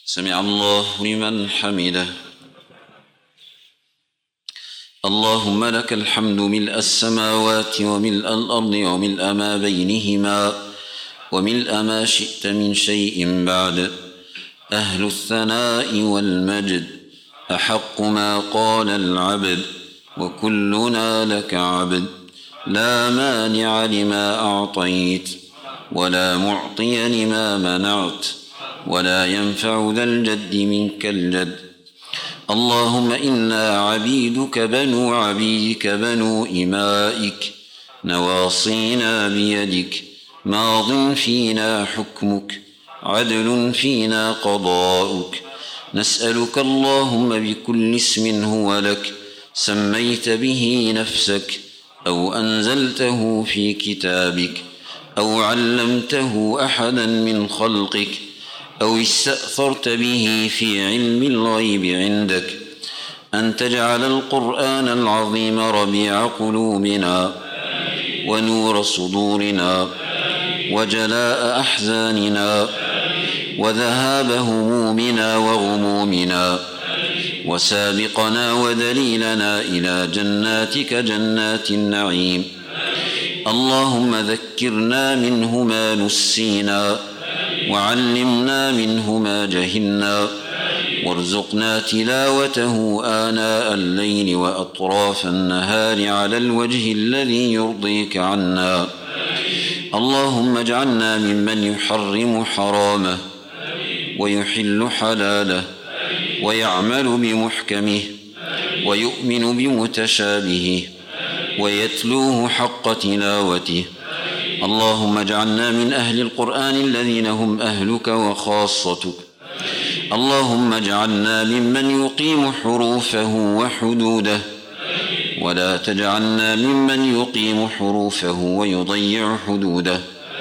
سمع الله لمن حمده. اللهم لك الحمد ملء السماوات وملء الأرض وملء ما بينهما وملء ما شئت من شيء بعد. أهل الثناء والمجد، أحق ما قال العبد، وكلنا لك عبد. لا مانع لما أعطيت ولا معطي لما منعت ولا ينفع ذا الجد منك الجد. اللهم إنا عبيدك بنو عبيدك بنو إمائك، نواصينا بيدك، ماض فينا حكمك، عدل فينا قضاؤك. نسألك اللهم بكل اسم هو لك سميت به نفسك أو أنزلته في كتابك أو علمته أحدا من خلقك أو استأثرت به في علم الغيب عندك، أن تجعل القرآن العظيم ربيع قلوبنا ونور صدورنا وجلاء أحزاننا وذهاب همومنا وغمومنا، وسابقنا ودليلنا إلى جناتك جنات النعيم. اللهم ذكرنا منه ما نسينا وعلمنا منه ما جهلنا، وارزقنا تلاوته آناء الليل وأطراف النهار على الوجه الذي يرضيك عنا. اللهم اجعلنا ممن يحرم حرامه ويحل حلاله ويعمل بمحكمه ويؤمن بمتشابهه ويتلوه حق تلاوته. اللهم اجعلنا من أهل القرآن الذين هم أهلك وخاصتك. اللهم اجعلنا ممن يقيم حروفه وحدوده، ولا تجعلنا ممن يقيم حروفه ويضيع حدوده.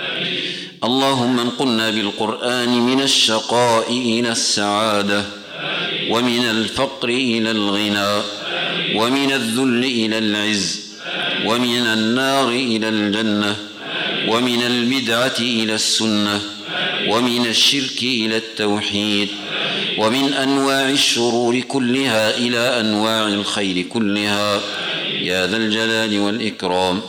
اللهم انقلنا بالقرآن من الشقاء إلى السعادة، ومن الفقر إلى الغنى، ومن الذل إلى العز، ومن النار إلى الجنة، ومن البدعة إلى السنة، ومن الشرك إلى التوحيد، ومن أنواع الشرور كلها إلى أنواع الخير كلها يا ذا الجلال والإكرام.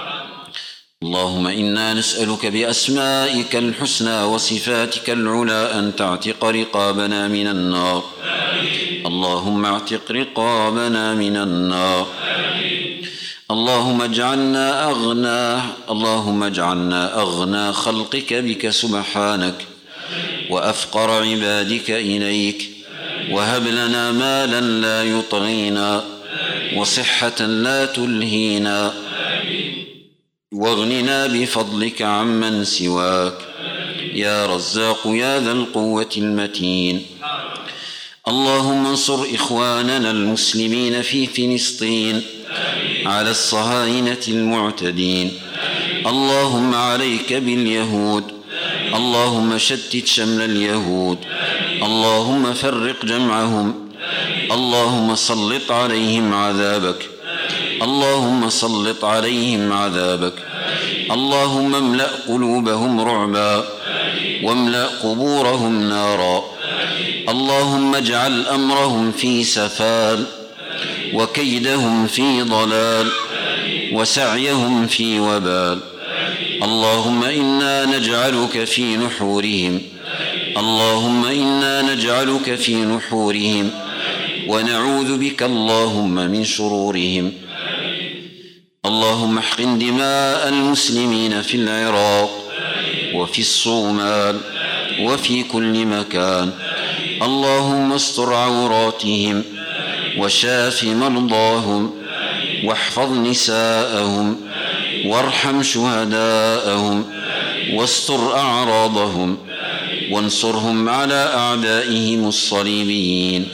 اللهم إنا نسألك بأسمائك الحسنى وصفاتك العلى أن تعتق رقابنا من النار. اللهم اعتق رقابنا من النار. اللهم اجعلنا أغنى خلقك بك سبحانك، وأفقر عبادك إليك، وهب لنا مالا لا يطغينا، وصحة لا تلهينا، واغننا بفضلك عمن سواك يا رزاق يا ذا القوة المتين. اللهم انصر إخواننا المسلمين في فلسطين على الصهاينة المعتدين. اللهم عليك باليهود، اللهم شتت شمل اليهود، اللهم فرق جمعهم، اللهم سلط عليهم عذابك، اللهم سلط عليهم عذابك. اللهم املأ قلوبهم رعبا واملأ قبورهم نارا. اللهم اجعل أمرهم في سفال، وكيدهم في ضلال، وسعيهم في وبال. اللهم إنا نجعلك في نحورهم، اللهم إنا نجعلك في نحورهم، ونعوذ بك اللهم من شرورهم. اللهم احقن دماء المسلمين في العراق وفي الصومال وفي كل مكان. اللهم استر عوراتهم وشاف مرضاهم، واحفظ نساءهم، وارحم شهداءهم، واستر أعراضهم، وانصرهم على أعدائهم الصليبيين.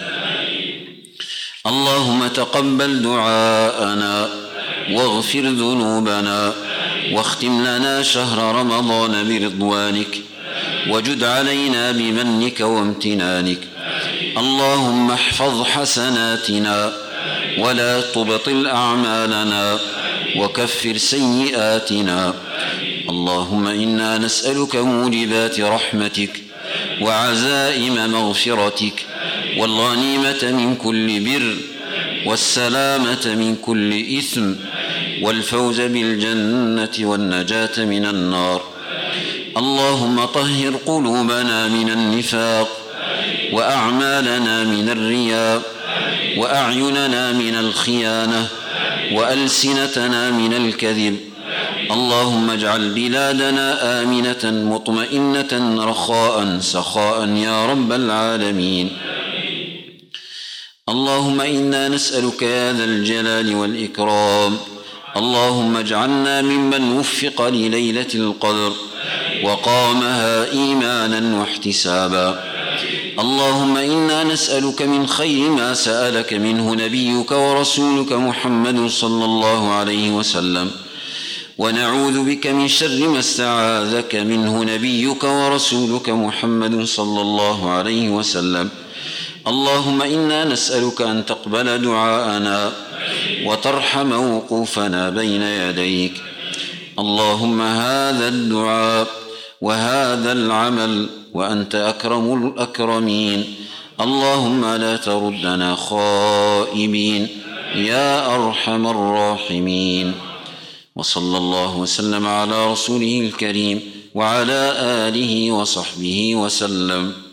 اللهم تقبل دعاءنا واغفر ذنوبنا، واختم لنا شهر رمضان برضوانك، وجد علينا بمنك وامتنانك. اللهم احفظ حسناتنا ولا تبطل أعمالنا، وكفر سيئاتنا. اللهم إنا نسألك موجبات رحمتك وعزائم مغفرتك والغنيمة من كل بر والسلامة من كل إثم والفوز بالجنة والنجاة من النار. اللهم طهر قلوبنا من النفاق وأعمالنا من الرياء وأعيننا من الخيانة وألسنتنا من الكذب. اللهم اجعل بلادنا آمنة مطمئنة رخاء سخاء يا رب العالمين. اللهم إنا نسألك يا ذا الجلال والإكرام اللهم اجعلنا ممن وفق لليلة القدر وقامها إيمانا واحتسابا. اللهم إنا نسألك من خير ما سألك منه نبيك ورسولك محمد صلى الله عليه وسلم، ونعوذ بك من شر ما استعاذك منه نبيك ورسولك محمد صلى الله عليه وسلم. اللهم إنا نسألك أن تقبل دعاءنا وترحم وقوفنا بين يديك. اللهم هذا الدعاء وهذا العمل وأنت أكرم الأكرمين. اللهم لا تردنا خائبين يا أرحم الراحمين. وصلى الله وسلم على رسوله الكريم وعلى آله وصحبه وسلم.